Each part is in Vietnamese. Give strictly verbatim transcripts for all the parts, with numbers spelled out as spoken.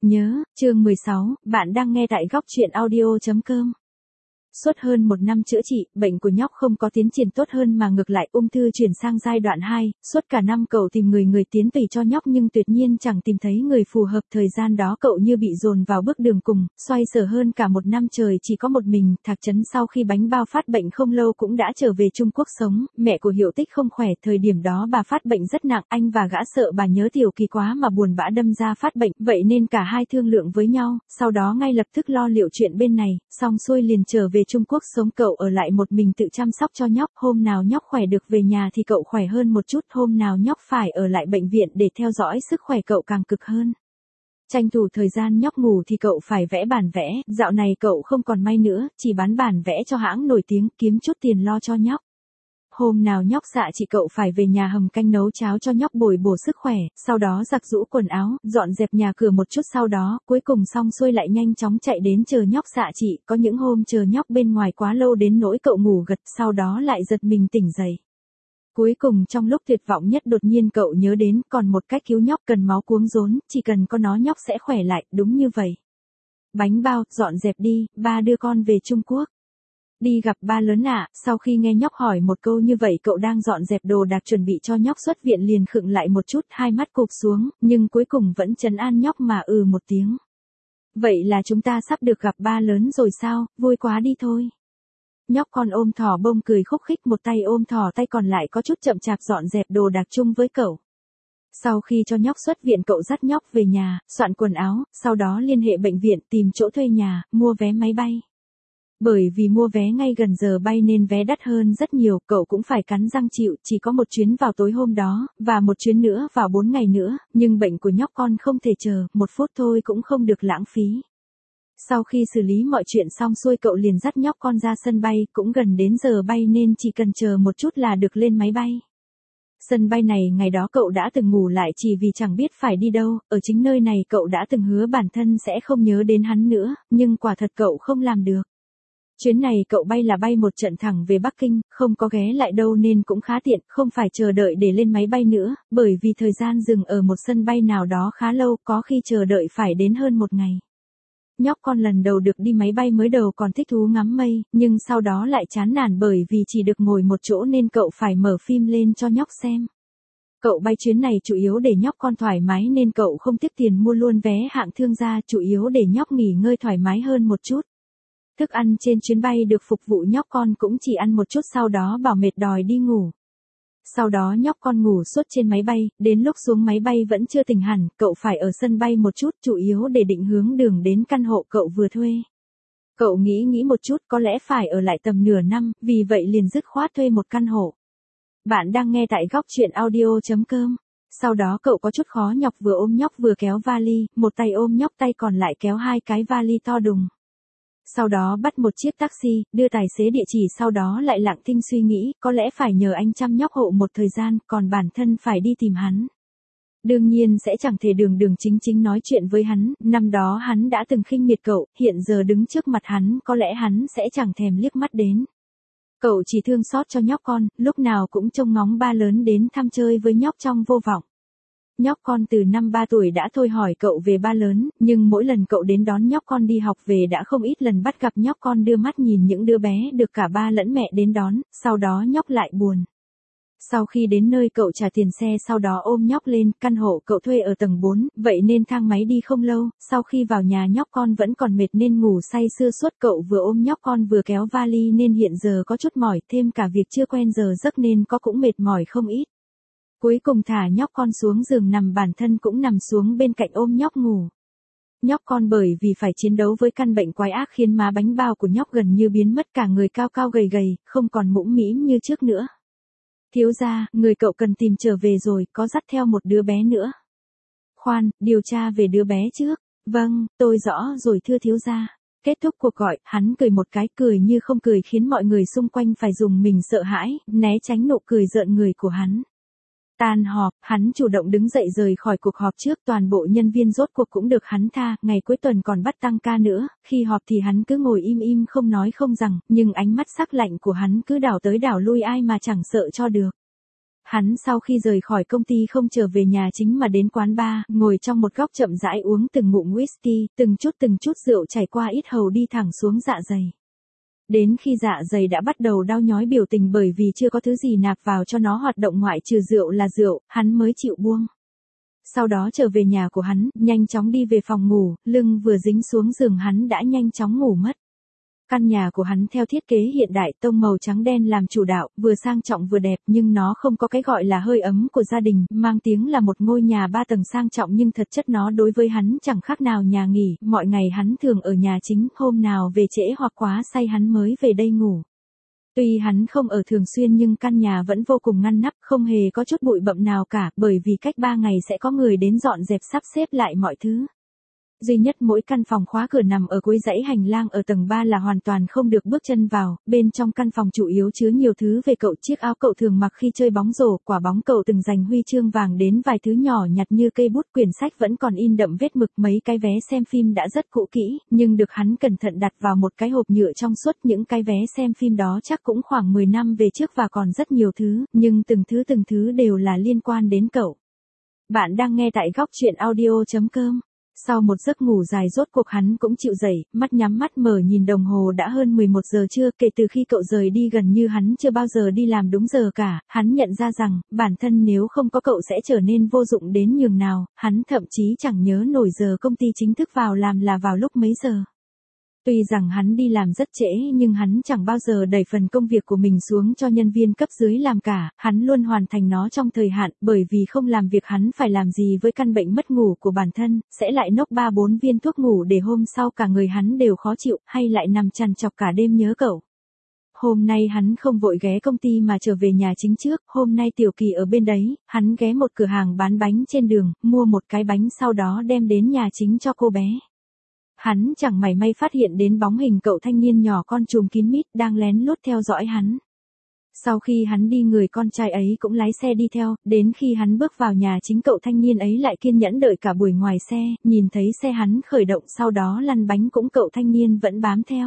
Nhớ, chương mười sáu, bạn đang nghe tại góc truyện audio chấm com. Suốt hơn một năm chữa trị, bệnh của nhóc không có tiến triển tốt hơn mà ngược lại ung thư chuyển sang giai đoạn hai, suốt cả năm cậu tìm người người tiến tùy cho nhóc nhưng tuyệt nhiên chẳng tìm thấy người phù hợp. Thời gian đó cậu như bị dồn vào bước đường cùng, xoay sở hơn cả một năm trời chỉ có một mình. Thạc Trấn sau khi bánh bao phát bệnh không lâu cũng đã trở về Trung Quốc sống, mẹ của Hiệu Tích không khỏe, thời điểm đó bà phát bệnh rất nặng, anh và gã sợ bà nhớ Tiểu Kỳ quá mà buồn bã đâm ra phát bệnh, vậy nên cả hai thương lượng với nhau, sau đó ngay lập tức lo liệu chuyện bên này, xong xuôi liền trở về Trung Quốc sống. Cậu ở lại một mình tự chăm sóc cho nhóc, hôm nào nhóc khỏe được về nhà thì cậu khỏe hơn một chút, hôm nào nhóc phải ở lại bệnh viện để theo dõi sức khỏe cậu càng cực hơn. Tranh thủ thời gian nhóc ngủ thì cậu phải vẽ bản vẽ, dạo này cậu không còn may nữa, chỉ bán bản vẽ cho hãng nổi tiếng, kiếm chút tiền lo cho nhóc. Hôm nào nhóc dạ chị cậu phải về nhà hầm canh nấu cháo cho nhóc bồi bổ sức khỏe, sau đó giặt giũ quần áo, dọn dẹp nhà cửa một chút, sau đó, cuối cùng xong xuôi lại nhanh chóng chạy đến chờ nhóc dạ chị, có những hôm chờ nhóc bên ngoài quá lâu đến nỗi cậu ngủ gật, sau đó lại giật mình tỉnh dậy. Cuối cùng trong lúc tuyệt vọng nhất đột nhiên cậu nhớ đến còn một cách cứu nhóc, cần máu cuống rốn, chỉ cần có nó nhóc sẽ khỏe lại, đúng như vậy. Bánh bao, dọn dẹp đi, ba đưa con về Trung Quốc. Đi gặp ba lớn ạ. Sau khi nghe nhóc hỏi một câu như vậy cậu đang dọn dẹp đồ đạc chuẩn bị cho nhóc xuất viện liền khựng lại một chút, hai mắt cụp xuống, nhưng cuối cùng vẫn trấn an nhóc mà ừ một tiếng. Vậy là chúng ta sắp được gặp ba lớn rồi sao, vui quá đi thôi. Nhóc con ôm thỏ bông cười khúc khích, một tay ôm thỏ, tay còn lại có chút chậm chạp dọn dẹp đồ đạc chung với cậu. Sau khi cho nhóc xuất viện cậu dắt nhóc về nhà, soạn quần áo, sau đó liên hệ bệnh viện tìm chỗ thuê nhà, mua vé máy bay. Bởi vì mua vé ngay gần giờ bay nên vé đắt hơn rất nhiều, cậu cũng phải cắn răng chịu, chỉ có một chuyến vào tối hôm đó, và một chuyến nữa vào bốn ngày nữa, nhưng bệnh của nhóc con không thể chờ, một phút thôi cũng không được lãng phí. Sau khi xử lý mọi chuyện xong xuôi cậu liền dắt nhóc con ra sân bay, cũng gần đến giờ bay nên chỉ cần chờ một chút là được lên máy bay. Sân bay này ngày đó cậu đã từng ngủ lại chỉ vì chẳng biết phải đi đâu, ở chính nơi này cậu đã từng hứa bản thân sẽ không nhớ đến hắn nữa, nhưng quả thật cậu không làm được. Chuyến này cậu bay là bay một trận thẳng về Bắc Kinh, không có ghé lại đâu nên cũng khá tiện, không phải chờ đợi để lên máy bay nữa, bởi vì thời gian dừng ở một sân bay nào đó khá lâu, có khi chờ đợi phải đến hơn một ngày. Nhóc con lần đầu được đi máy bay mới đầu còn thích thú ngắm mây, nhưng sau đó lại chán nản bởi vì chỉ được ngồi một chỗ nên cậu phải mở phim lên cho nhóc xem. Cậu bay chuyến này chủ yếu để nhóc con thoải mái nên cậu không tiếc tiền mua luôn vé hạng thương gia, chủ yếu để nhóc nghỉ ngơi thoải mái hơn một chút. Thức ăn trên chuyến bay được phục vụ nhóc con cũng chỉ ăn một chút sau đó bảo mệt đòi đi ngủ. Sau đó nhóc con ngủ suốt trên máy bay, đến lúc xuống máy bay vẫn chưa tỉnh hẳn, cậu phải ở sân bay một chút, chủ yếu để định hướng đường đến căn hộ cậu vừa thuê. Cậu nghĩ nghĩ một chút có lẽ phải ở lại tầm nửa năm, vì vậy liền dứt khoát thuê một căn hộ. Bạn đang nghe tại góc truyện audio chấm com. Sau đó cậu có chút khó nhọc vừa ôm nhóc vừa kéo vali, một tay ôm nhóc tay còn lại kéo hai cái vali to đùng. Sau đó bắt một chiếc taxi, đưa tài xế địa chỉ, sau đó lại lặng thinh suy nghĩ, có lẽ phải nhờ anh chăm nhóc hộ một thời gian, còn bản thân phải đi tìm hắn. Đương nhiên sẽ chẳng thể đường đường chính chính nói chuyện với hắn, năm đó hắn đã từng khinh miệt cậu, hiện giờ đứng trước mặt hắn, có lẽ hắn sẽ chẳng thèm liếc mắt đến. Cậu chỉ thương xót cho nhóc con, lúc nào cũng trông ngóng ba lớn đến thăm chơi với nhóc trong vô vọng. Nhóc con từ năm ba tuổi đã thôi hỏi cậu về ba lớn, nhưng mỗi lần cậu đến đón nhóc con đi học về đã không ít lần bắt gặp nhóc con đưa mắt nhìn những đứa bé được cả ba lẫn mẹ đến đón, sau đó nhóc lại buồn. Sau khi đến nơi cậu trả tiền xe sau đó ôm nhóc lên, căn hộ cậu thuê ở tầng bốn, vậy nên thang máy đi không lâu, sau khi vào nhà nhóc con vẫn còn mệt nên ngủ say sưa suốt, cậu vừa ôm nhóc con vừa kéo vali nên hiện giờ có chút mỏi, thêm cả việc chưa quen giờ giấc nên có cũng mệt mỏi không ít. Cuối cùng thả nhóc con xuống giường nằm, bản thân cũng nằm xuống bên cạnh ôm nhóc ngủ. Nhóc con bởi vì phải chiến đấu với căn bệnh quái ác khiến má bánh bao của nhóc gần như biến mất, cả người cao cao gầy gầy, không còn mũm mĩm như trước nữa. Thiếu gia, người cậu cần tìm trở về rồi, có dắt theo một đứa bé nữa. Khoan, điều tra về đứa bé trước. Vâng, tôi rõ rồi thưa thiếu gia. Kết thúc cuộc gọi, hắn cười một cái, cười như không cười khiến mọi người xung quanh phải dùng mình sợ hãi, né tránh nụ cười rợn người của hắn. Tan họp, hắn chủ động đứng dậy rời khỏi cuộc họp trước, toàn bộ nhân viên rốt cuộc cũng được hắn tha, ngày cuối tuần còn bắt tăng ca nữa, khi họp thì hắn cứ ngồi im im không nói không rằng, nhưng ánh mắt sắc lạnh của hắn cứ đảo tới đảo lui ai mà chẳng sợ cho được. Hắn sau khi rời khỏi công ty không trở về nhà chính mà đến quán bar, ngồi trong một góc chậm rãi uống từng ngụm whisky, từng chút từng chút rượu chảy qua ít hầu đi thẳng xuống dạ dày. Đến khi dạ dày đã bắt đầu đau nhói biểu tình bởi vì chưa có thứ gì nạp vào cho nó hoạt động ngoại trừ rượu là rượu, hắn mới chịu buông. Sau đó trở về nhà của hắn, nhanh chóng đi về phòng ngủ, lưng vừa dính xuống giường hắn đã nhanh chóng ngủ mất. Căn nhà của hắn theo thiết kế hiện đại, tông màu trắng đen làm chủ đạo, vừa sang trọng vừa đẹp nhưng nó không có cái gọi là hơi ấm của gia đình, mang tiếng là một ngôi nhà ba tầng sang trọng nhưng thật chất nó đối với hắn chẳng khác nào nhà nghỉ, mọi ngày hắn thường ở nhà chính, hôm nào về trễ hoặc quá say hắn mới về đây ngủ. Tuy hắn không ở thường xuyên nhưng căn nhà vẫn vô cùng ngăn nắp, không hề có chút bụi bặm nào cả, bởi vì cách ba ngày sẽ có người đến dọn dẹp sắp xếp lại mọi thứ. Duy nhất mỗi căn phòng khóa cửa nằm ở cuối dãy hành lang ở tầng ba là hoàn toàn không được bước chân vào, bên trong căn phòng chủ yếu chứa nhiều thứ về cậu, chiếc áo cậu thường mặc khi chơi bóng rổ, quả bóng cậu từng giành huy chương vàng đến vài thứ nhỏ nhặt như cây bút, quyển sách vẫn còn in đậm vết mực, mấy cái vé xem phim đã rất cũ kỹ, nhưng được hắn cẩn thận đặt vào một cái hộp nhựa trong suốt, những cái vé xem phim đó chắc cũng khoảng mười năm về trước và còn rất nhiều thứ, nhưng từng thứ từng thứ đều là liên quan đến cậu. Bạn đang nghe tại góc truyện audio chấm com. Sau một giấc ngủ dài rốt cuộc hắn cũng chịu dậy, mắt nhắm mắt mở nhìn đồng hồ đã hơn mười một giờ trưa, kể từ khi cậu rời đi gần như hắn chưa bao giờ đi làm đúng giờ cả, hắn nhận ra rằng, bản thân nếu không có cậu sẽ trở nên vô dụng đến nhường nào, hắn thậm chí chẳng nhớ nổi giờ công ty chính thức vào làm là vào lúc mấy giờ. Tuy rằng hắn đi làm rất trễ nhưng hắn chẳng bao giờ đẩy phần công việc của mình xuống cho nhân viên cấp dưới làm cả, hắn luôn hoàn thành nó trong thời hạn, bởi vì không làm việc hắn phải làm gì với căn bệnh mất ngủ của bản thân, sẽ lại nốc ba bốn viên thuốc ngủ để hôm sau cả người hắn đều khó chịu, hay lại nằm trằn trọc cả đêm nhớ cậu. Hôm nay hắn không vội ghé công ty mà trở về nhà chính trước, hôm nay Tiểu Kỳ ở bên đấy, hắn ghé một cửa hàng bán bánh trên đường, mua một cái bánh sau đó đem đến nhà chính cho cô bé. Hắn chẳng mảy may phát hiện đến bóng hình cậu thanh niên nhỏ con trùm kín mít đang lén lút theo dõi hắn. Sau khi hắn đi người con trai ấy cũng lái xe đi theo, đến khi hắn bước vào nhà chính cậu thanh niên ấy lại kiên nhẫn đợi cả buổi ngoài xe, nhìn thấy xe hắn khởi động sau đó lăn bánh cũng cậu thanh niên vẫn bám theo.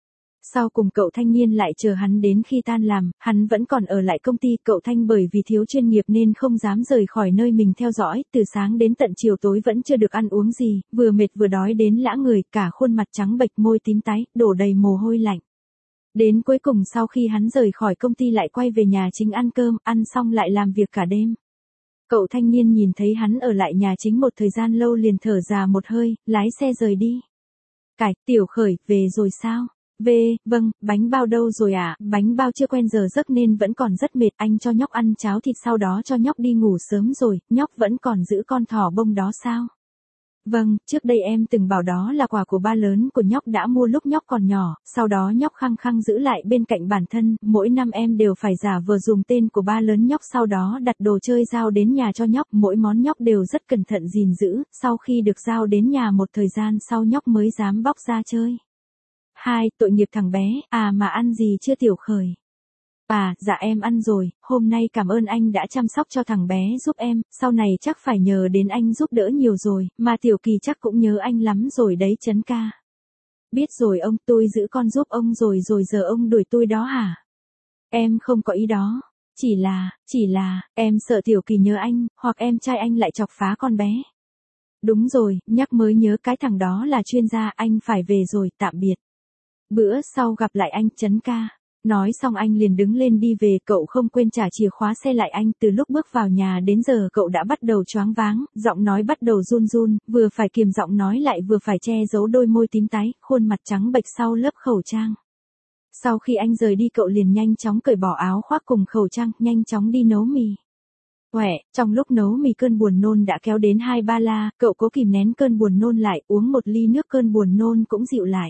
Sau cùng cậu thanh niên lại chờ hắn đến khi tan làm, hắn vẫn còn ở lại công ty, cậu thanh bởi vì thiếu chuyên nghiệp nên không dám rời khỏi nơi mình theo dõi, từ sáng đến tận chiều tối vẫn chưa được ăn uống gì, vừa mệt vừa đói đến lã người, cả khuôn mặt trắng bệch môi tím tái, đổ đầy mồ hôi lạnh. Đến cuối cùng sau khi hắn rời khỏi công ty lại quay về nhà chính ăn cơm, ăn xong lại làm việc cả đêm. Cậu thanh niên nhìn thấy hắn ở lại nhà chính một thời gian lâu liền thở ra một hơi, lái xe rời đi. Cải, Tiểu Khởi, về rồi sao? Về, vâng, bánh bao đâu rồi à, bánh bao chưa quen giờ giấc nên vẫn còn rất mệt, anh cho nhóc ăn cháo thịt sau đó cho nhóc đi ngủ sớm rồi, nhóc vẫn còn giữ con thỏ bông đó sao? Vâng, trước đây em từng bảo đó là quà của ba lớn của nhóc đã mua lúc nhóc còn nhỏ, sau đó nhóc khăng khăng giữ lại bên cạnh bản thân, mỗi năm em đều phải giả vờ dùng tên của ba lớn nhóc sau đó đặt đồ chơi giao đến nhà cho nhóc, mỗi món nhóc đều rất cẩn thận gìn giữ, sau khi được giao đến nhà một thời gian sau nhóc mới dám bóc ra chơi. Hai, tội nghiệp thằng bé, à mà ăn gì chưa Tiểu Khởi? À, dạ em ăn rồi, hôm nay cảm ơn anh đã chăm sóc cho thằng bé giúp em, sau này chắc phải nhờ đến anh giúp đỡ nhiều rồi, mà Tiểu Kỳ chắc cũng nhớ anh lắm rồi đấy Trấn ca. Biết rồi ông, tôi giữ con giúp ông rồi rồi giờ ông đuổi tôi đó hả? Em không có ý đó, chỉ là, chỉ là, em sợ Tiểu Kỳ nhớ anh, hoặc em trai anh lại chọc phá con bé. Đúng rồi, nhắc mới nhớ cái thằng đó là chuyên gia, anh phải về rồi, tạm biệt. Bữa sau gặp lại anh Trấn ca. Nói xong anh liền đứng lên đi về, cậu không quên trả chìa khóa xe lại anh, từ lúc bước vào nhà đến giờ cậu đã bắt đầu choáng váng, giọng nói bắt đầu run run, vừa phải kiềm giọng nói lại vừa phải che giấu đôi môi tím tái, khuôn mặt trắng bệch sau lớp khẩu trang. Sau khi anh rời đi cậu liền nhanh chóng cởi bỏ áo khoác cùng khẩu trang, nhanh chóng đi nấu mì. Quẻ, trong lúc nấu mì cơn buồn nôn đã kéo đến hai ba la, cậu cố kìm nén cơn buồn nôn lại, uống một ly nước cơn buồn nôn cũng dịu lại.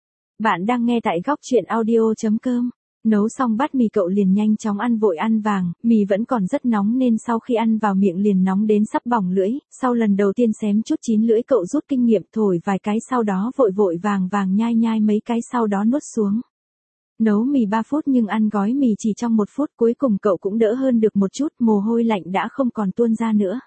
Bạn đang nghe tại góc truyện audio chấm com. Nấu xong bát mì cậu liền nhanh chóng ăn vội ăn vàng, mì vẫn còn rất nóng nên sau khi ăn vào miệng liền nóng đến sắp bỏng lưỡi, sau lần đầu tiên xém chút chín lưỡi cậu rút kinh nghiệm thổi vài cái sau đó vội vội vàng vàng nhai nhai mấy cái sau đó nuốt xuống. Nấu mì ba phút nhưng ăn gói mì chỉ trong một phút, cuối cùng cậu cũng đỡ hơn được một chút, mồ hôi lạnh đã không còn tuôn ra nữa.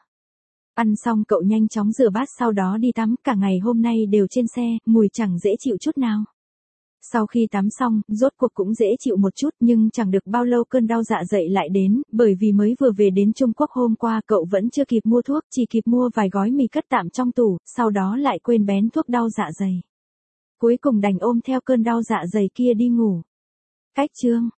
Ăn xong cậu nhanh chóng rửa bát sau đó đi tắm, cả ngày hôm nay đều trên xe, mùi chẳng dễ chịu chút nào. Sau khi tắm xong, rốt cuộc cũng dễ chịu một chút nhưng chẳng được bao lâu cơn đau dạ dày lại đến, bởi vì mới vừa về đến Trung Quốc hôm qua cậu vẫn chưa kịp mua thuốc, chỉ kịp mua vài gói mì cất tạm trong tủ, sau đó lại quên bén thuốc đau dạ dày. Cuối cùng đành ôm theo cơn đau dạ dày kia đi ngủ. Cách chương